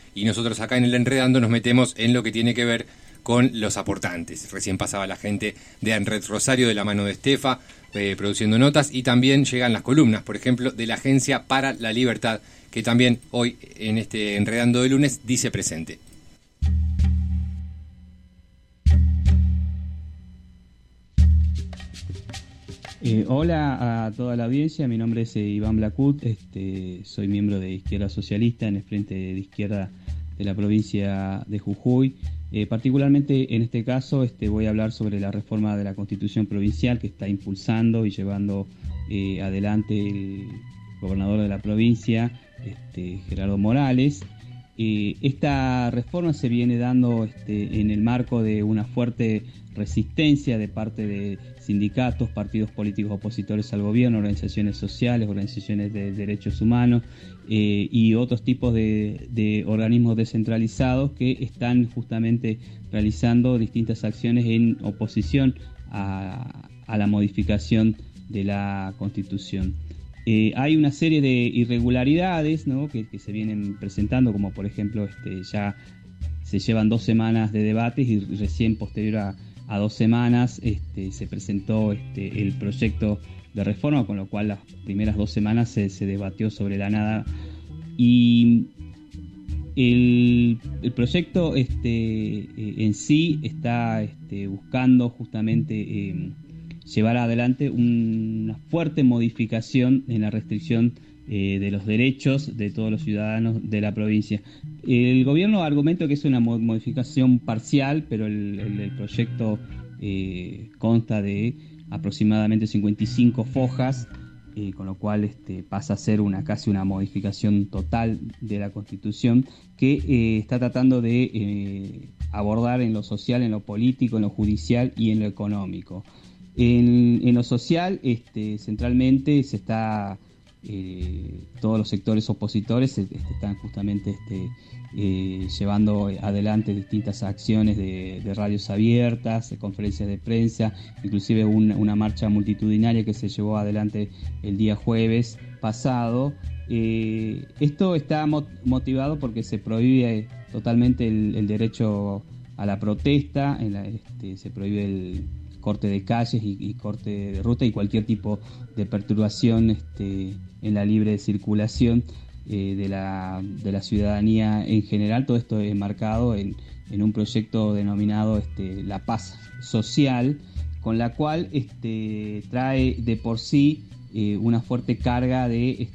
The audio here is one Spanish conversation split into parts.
y nosotros acá en el Enredando nos metemos en lo que tiene que ver con los aportantes. Recién pasaba la gente de ANRED Rosario de la mano de Estefa, produciendo notas, y también llegan las columnas, por ejemplo, de la Agencia para la Libertad, que también hoy en este Enredando de lunes dice presente. Hola a toda la audiencia, mi nombre es Iván Blacut, soy miembro de Izquierda Socialista en el Frente de Izquierda de la provincia de Jujuy. Particularmente en este caso voy a hablar sobre la reforma de la Constitución provincial que está impulsando y llevando adelante el gobernador de la provincia, Gerardo Morales. Esta reforma se viene dando en el marco de una fuerte resistencia de parte de sindicatos, partidos políticos opositores al gobierno, organizaciones sociales, organizaciones de derechos humanos y otros tipos de organismos descentralizados que están justamente realizando distintas acciones en oposición a la modificación de la Constitución. Hay una serie de irregularidades, ¿no?, que se vienen presentando, como por ejemplo ya se llevan 2 semanas de debates y recién posterior a 2 semanas se presentó el proyecto de reforma, con lo cual las primeras 2 semanas se debatió sobre la nada. Y el proyecto en sí está buscando justamente llevar adelante una fuerte modificación en la restricción de los derechos de todos los ciudadanos de la provincia. El gobierno argumenta que es una modificación parcial, pero el proyecto consta de aproximadamente 55 fojas, con lo cual pasa a ser casi una modificación total de la Constitución que está tratando de abordar en lo social, en lo político, en lo judicial y en lo económico. En lo social, centralmente se está, todos los sectores opositores están justamente llevando adelante distintas acciones de radios abiertas, de conferencias de prensa, inclusive una marcha multitudinaria que se llevó adelante el día jueves pasado. Esto está motivado porque se prohíbe totalmente el derecho a la protesta, se prohíbe el corte de calles y corte de ruta y cualquier tipo de perturbación en la libre circulación de la ciudadanía en general. Todo esto es enmarcado en un proyecto denominado La Paz Social, con la cual trae de por sí una fuerte carga de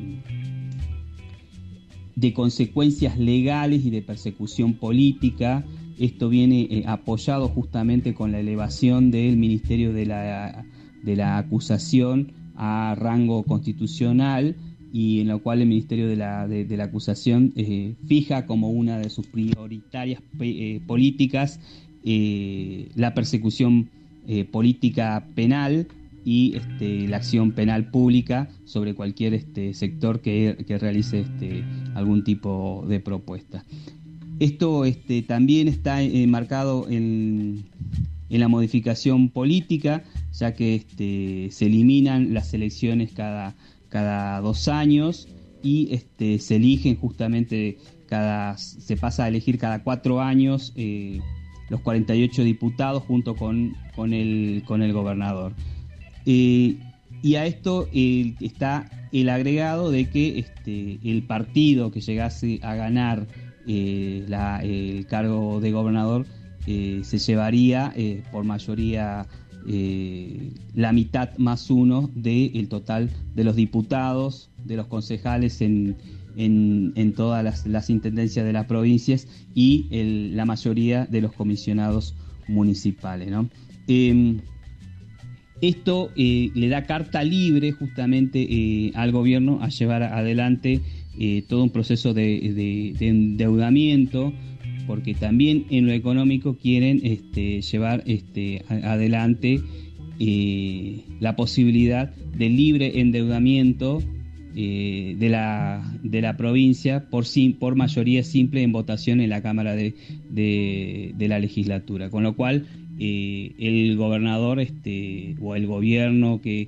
consecuencias legales y de persecución política. Esto viene apoyado justamente con la elevación del Ministerio de la Acusación a rango constitucional, y en lo cual el Ministerio de la Acusación fija como una de sus prioritarias políticas la persecución política penal y la acción penal pública sobre cualquier sector que realice algún tipo de propuesta. Esto también está marcado en la modificación política, ya que se eliminan las elecciones cada 2 años y se eligen justamente se pasa a elegir cada 4 años los 48 diputados junto con el gobernador. Y a esto está el agregado de que el partido que llegase a ganar el cargo de gobernador se llevaría por mayoría la mitad más 1 del total de los diputados, de los concejales en todas las intendencias de las provincias y la mayoría de los comisionados municipales, ¿no? Esto le da carta libre justamente al gobierno a llevar adelante todo un proceso de endeudamiento, porque también en lo económico quieren llevar adelante la posibilidad de libre endeudamiento de la provincia por mayoría simple en votación en la Cámara de la Legislatura, con lo cual el gobernador o el gobierno que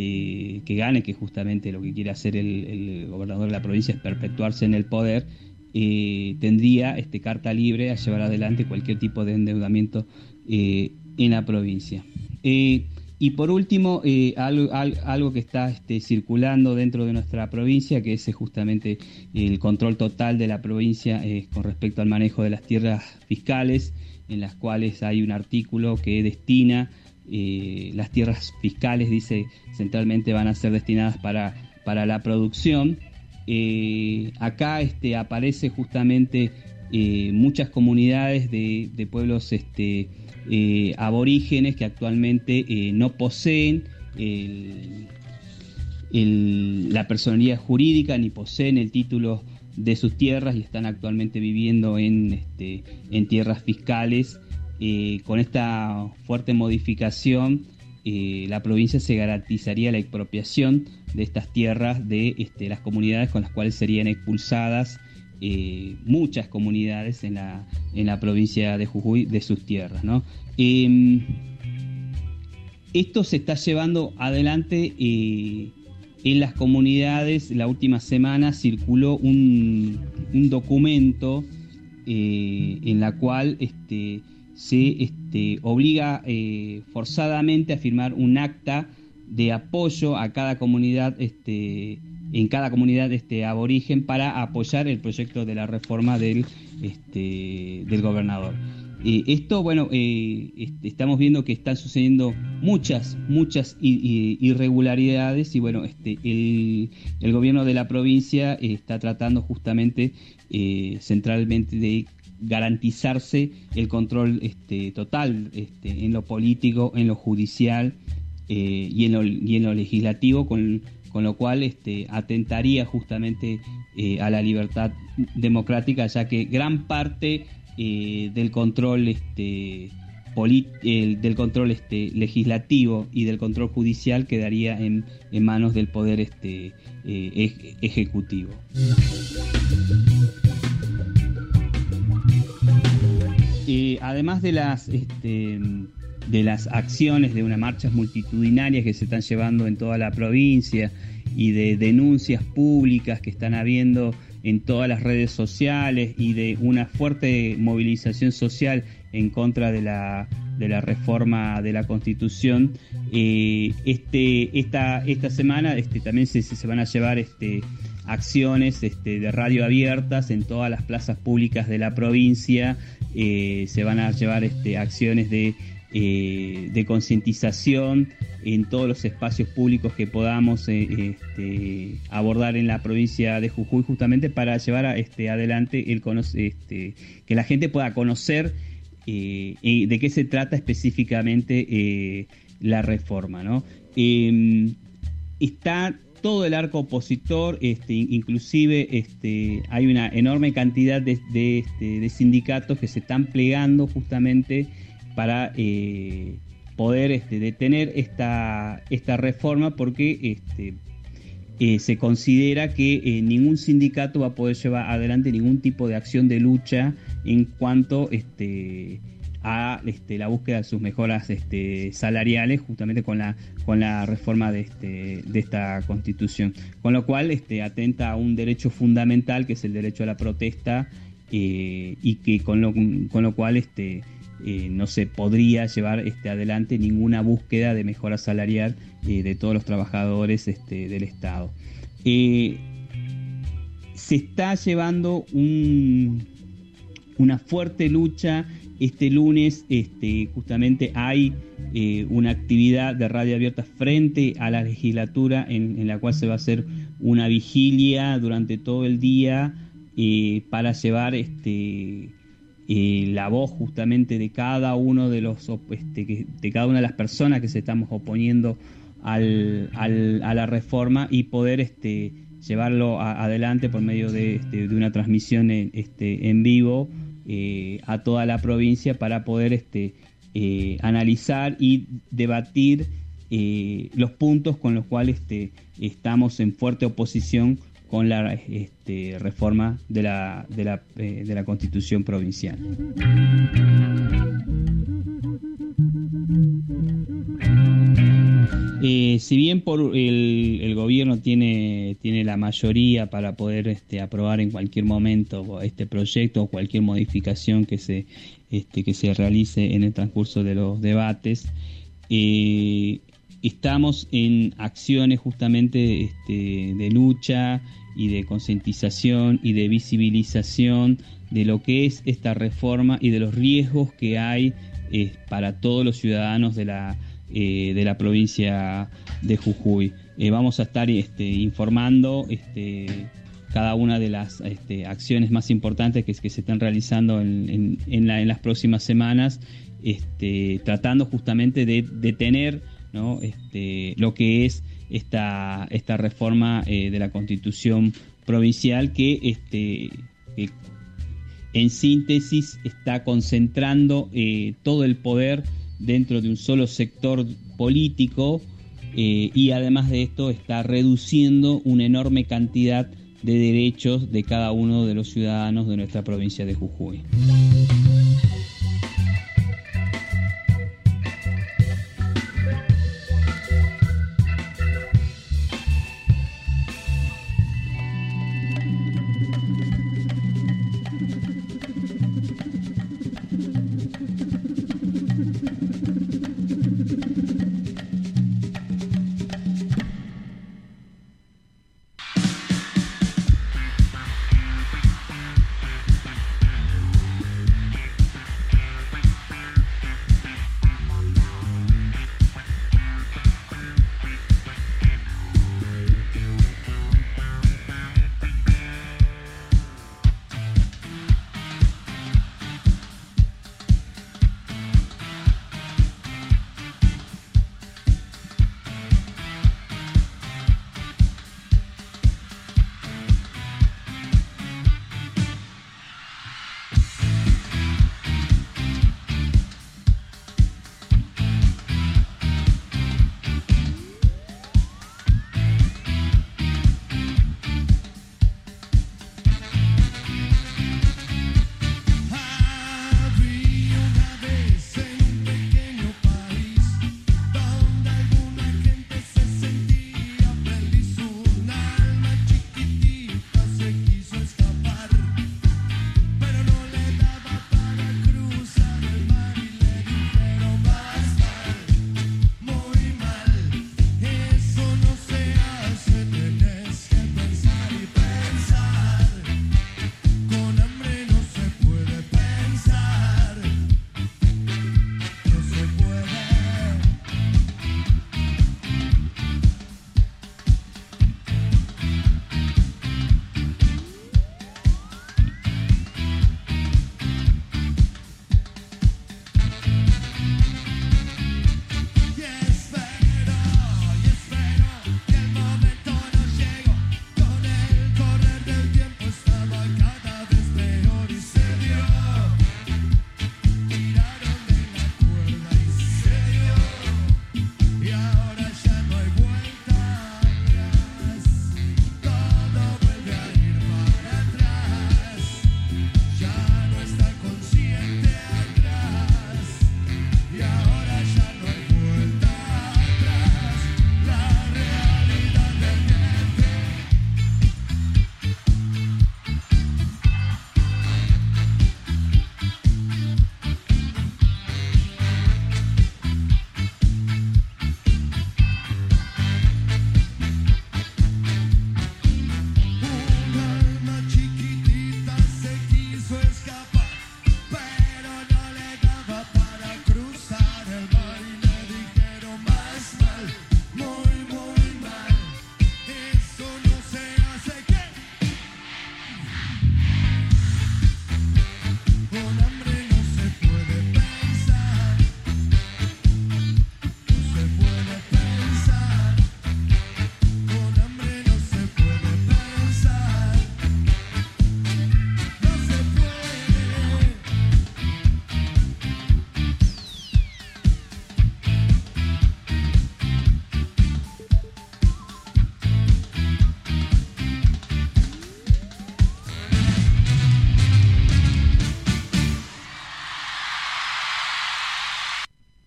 gane, que justamente lo que quiere hacer el gobernador de la provincia es perpetuarse en el poder, tendría carta libre a llevar adelante cualquier tipo de endeudamiento en la provincia. Y por último, algo que está circulando dentro de nuestra provincia, que es justamente el control total de la provincia con respecto al manejo de las tierras fiscales, en las cuales hay un artículo que destina las tierras fiscales, dice centralmente van a ser destinadas para la producción. Acá aparece justamente muchas comunidades de pueblos aborígenes que actualmente no poseen la personalidad jurídica ni poseen el título de sus tierras y están actualmente viviendo en tierras fiscales. Con esta fuerte modificación, la provincia se garantizaría la expropiación de estas tierras de las comunidades con las cuales serían expulsadas muchas comunidades en la provincia de Jujuy de sus tierras, ¿no? Esto se está llevando adelante en las comunidades. La última semana circuló un documento en la cual se obliga forzadamente a firmar un acta de apoyo a cada comunidad, en cada comunidad aborigen, para apoyar el proyecto de la reforma del gobernador. Esto, bueno, estamos viendo que están sucediendo muchas irregularidades y bueno, el gobierno de la provincia está tratando justamente centralmente de garantizarse el control total en lo político, en lo judicial y en lo legislativo, con lo cual atentaría justamente a la libertad democrática, ya que gran parte del control del control legislativo y del control judicial quedaría en manos del poder ejecutivo. Además de las acciones de unas marchas multitudinarias que se están llevando en toda la provincia y de denuncias públicas que están habiendo en todas las redes sociales y de una fuerte movilización social en contra de la reforma de la Constitución, esta semana también se van a llevar acciones de radio abiertas en todas las plazas públicas de la provincia. Se van a llevar acciones de concientización en todos los espacios públicos que podamos abordar en la provincia de Jujuy, justamente para llevar adelante que la gente pueda conocer de qué se trata específicamente la reforma, ¿no? Está todo el arco opositor, inclusive hay una enorme cantidad de sindicatos que se están plegando justamente para poder detener esta reforma, porque se considera que ningún sindicato va a poder llevar adelante ningún tipo de acción de lucha en cuanto a la búsqueda de sus mejoras salariales, justamente con la reforma de esta Constitución, con lo cual atenta a un derecho fundamental, que es el derecho a la protesta, y que con lo cual no se podría llevar adelante ninguna búsqueda de mejora salarial de todos los trabajadores del Estado. Se está llevando una fuerte lucha. Este lunes justamente hay una actividad de radio abierta frente a la legislatura, en la cual se va a hacer una vigilia durante todo el día para llevar la voz justamente de cada uno de los de cada una de las personas que se estamos oponiendo a la reforma, y poder llevarlo adelante por medio de una transmisión en vivo a toda la provincia, para poder analizar y debatir los puntos con los cuales estamos en fuerte oposición con la reforma de la Constitución provincial. si bien el gobierno tiene la mayoría para poder aprobar en cualquier momento este proyecto o cualquier modificación que se realice en el transcurso de los debates, estamos en acciones justamente de lucha y de concientización y de visibilización de lo que es esta reforma y de los riesgos que hay para todos los ciudadanos de la provincia de Jujuy. Vamos a estar informando cada una de las acciones más importantes que se están realizando en las próximas semanas, tratando justamente de detener, ¿no? Lo que es esta reforma de la Constitución provincial que en síntesis está concentrando todo el poder dentro de un solo sector político, y además de esto está reduciendo una enorme cantidad de derechos de cada uno de los ciudadanos de nuestra provincia de Jujuy.